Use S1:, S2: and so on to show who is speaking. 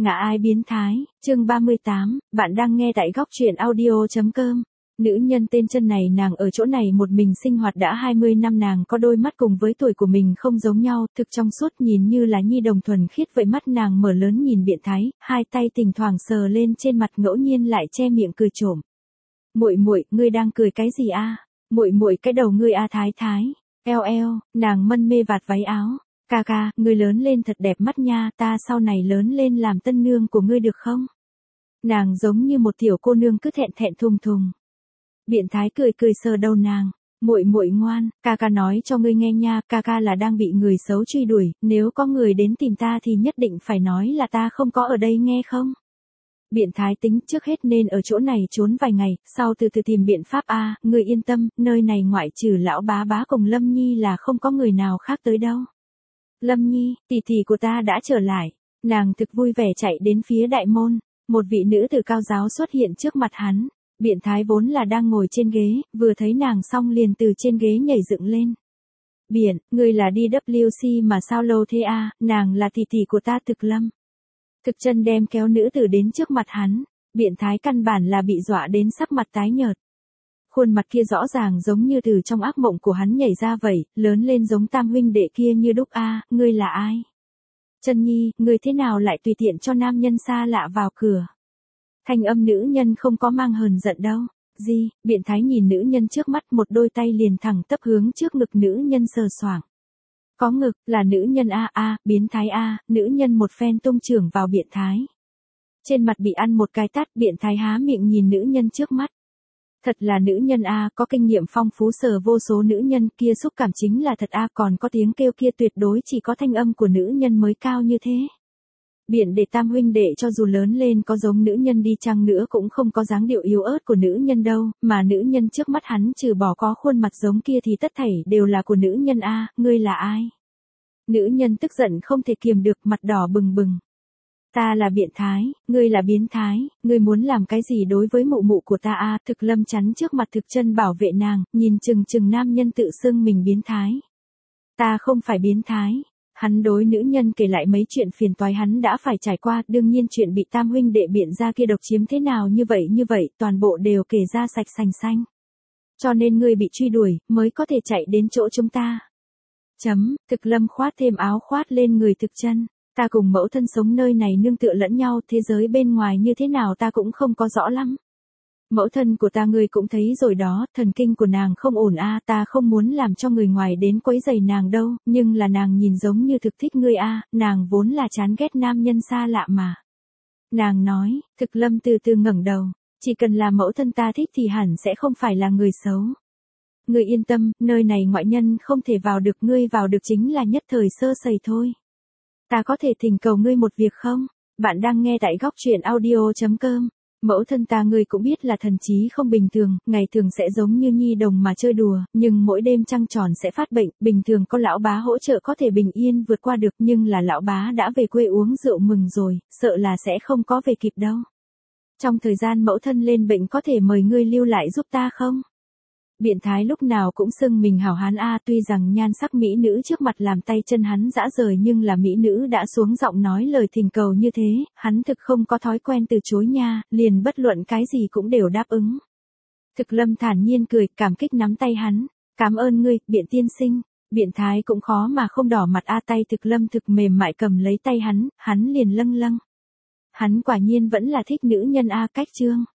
S1: Ngã ai biến thái, chương 38, bạn đang nghe tại góc truyện audio.com. Nữ nhân tên Chân này nàng ở chỗ này một mình sinh hoạt đã 20 năm, nàng có đôi mắt cùng với tuổi của mình không giống nhau, thực trong suốt nhìn như là nhi đồng thuần khiết vậy, mắt nàng mở lớn nhìn Biện Thái, hai tay thỉnh thoảng sờ lên trên mặt ngẫu nhiên lại che miệng cười trộm. Muội muội, ngươi đang cười cái gì a? Muội muội cái đầu ngươi a Thái Thái. Eo eo, nàng mân mê vạt váy áo. Ca ca, ngươi lớn lên thật đẹp mắt nha, ta sau này lớn lên làm tân nương của ngươi được không? Nàng giống như một tiểu cô nương cứ thẹn thẹn thùng thùng. Biện Thái cười cười sờ đầu nàng, muội muội ngoan, ca ca nói cho ngươi nghe nha, ca ca là đang bị người xấu truy đuổi, nếu có người đến tìm ta thì nhất định phải nói là ta không có ở đây nghe không? Biện Thái tính trước hết nên ở chỗ này trốn vài ngày, sau từ từ tìm biện pháp a, ngươi yên tâm, nơi này ngoại trừ lão bá bá cùng Lâm Nhi là không có người nào khác tới đâu. Lâm Nhi, tỷ tỷ của ta đã trở lại. Nàng thực vui vẻ chạy đến phía đại môn, một vị nữ tử cao giáo xuất hiện trước mặt hắn. Biện Thái vốn là đang ngồi trên ghế, vừa thấy nàng xong liền từ trên ghế nhảy dựng lên. Biện, ngươi là DWC mà sao lâu thế a? Nàng là tỷ tỷ của ta Thực Lâm. Thực Chân đem kéo nữ tử đến trước mặt hắn. Biện Thái căn bản là bị dọa đến sắc mặt tái nhợt. Khuôn mặt kia rõ ràng giống như từ trong ác mộng của hắn nhảy ra vậy, lớn lên giống tam huynh đệ kia như đúc a, ngươi là ai? Chân Nhi, ngươi thế nào lại tùy tiện cho nam nhân xa lạ vào cửa? Thanh âm nữ nhân không có mang hờn giận đâu. Gì? Biện Thái nhìn nữ nhân trước mắt, một đôi tay liền thẳng tắp hướng trước ngực nữ nhân sờ soạng. Có ngực, là nữ nhân a, biến thái a, nữ nhân một phen tung chưởng vào Biện Thái. Trên mặt bị ăn một cái tát, Biện Thái há miệng nhìn nữ nhân trước mắt. Thật là nữ nhân a, có kinh nghiệm phong phú sờ vô số nữ nhân kia, xúc cảm chính là thật a, còn có tiếng kêu kia tuyệt đối chỉ có thanh âm của nữ nhân mới cao như thế. Biện để tam huynh đệ cho dù lớn lên có giống nữ nhân đi chăng nữa cũng không có dáng điệu yếu ớt của nữ nhân đâu, mà nữ nhân trước mắt hắn trừ bỏ có khuôn mặt giống kia thì tất thảy đều là của nữ nhân a, ngươi là ai? Nữ nhân tức giận không thể kiềm được, mặt đỏ bừng bừng. Ta là Biện Thái, ngươi là biến thái, ngươi muốn làm cái gì đối với mụ mụ của ta a? Thực Lâm chắn trước mặt Thực Chân bảo vệ nàng, nhìn chừng chừng nam nhân tự xưng mình biến thái. Ta không phải biến thái. Hắn đối nữ nhân kể lại mấy chuyện phiền toái hắn đã phải trải qua, đương nhiên chuyện bị tam huynh đệ Biện gia kia độc chiếm thế nào như vậy, toàn bộ đều kể ra sạch sành xanh. Cho nên ngươi bị truy đuổi, mới có thể chạy đến chỗ chúng ta. Thực Lâm khoát thêm áo khoát lên người Thực Chân. Ta cùng mẫu thân sống nơi này nương tựa lẫn nhau, thế giới bên ngoài như thế nào ta cũng không có rõ lắm. Mẫu thân của ta ngươi cũng thấy rồi đó, thần kinh của nàng không ổn a, ta không muốn làm cho người ngoài đến quấy rầy nàng đâu, nhưng là nàng nhìn giống như thực thích ngươi a, nàng vốn là chán ghét nam nhân xa lạ mà. Nàng nói, Thực Lâm từ từ ngẩng đầu, chỉ cần là mẫu thân ta thích thì hẳn sẽ không phải là người xấu. Ngươi yên tâm, nơi này ngoại nhân không thể vào được, ngươi vào được chính là nhất thời sơ sẩy thôi. Ta có thể thỉnh cầu ngươi một việc không? Bạn đang nghe tại góc truyện audio.com. Mẫu thân ta ngươi cũng biết là thần trí không bình thường, ngày thường sẽ giống như nhi đồng mà chơi đùa, nhưng mỗi đêm trăng tròn sẽ phát bệnh, bình thường có lão bá hỗ trợ có thể bình yên vượt qua được, nhưng là lão bá đã về quê uống rượu mừng rồi, sợ là sẽ không có về kịp đâu. Trong thời gian mẫu thân lên bệnh có thể mời ngươi lưu lại giúp ta không? Biện Thái lúc nào cũng xưng mình hảo hán a, tuy rằng nhan sắc mỹ nữ trước mặt làm tay chân hắn rã rời, nhưng là mỹ nữ đã xuống giọng nói lời thỉnh cầu như thế, hắn thực không có thói quen từ chối nha, liền bất luận cái gì cũng đều đáp ứng. Thực Lâm thản nhiên cười, cảm kích nắm tay hắn, cảm ơn ngươi, Biện tiên sinh. Biện Thái cũng khó mà không đỏ mặt a, tay Thực Lâm thực mềm mại cầm lấy tay hắn liền lâng lâng. Hắn quả nhiên vẫn là thích nữ nhân a, cách chương.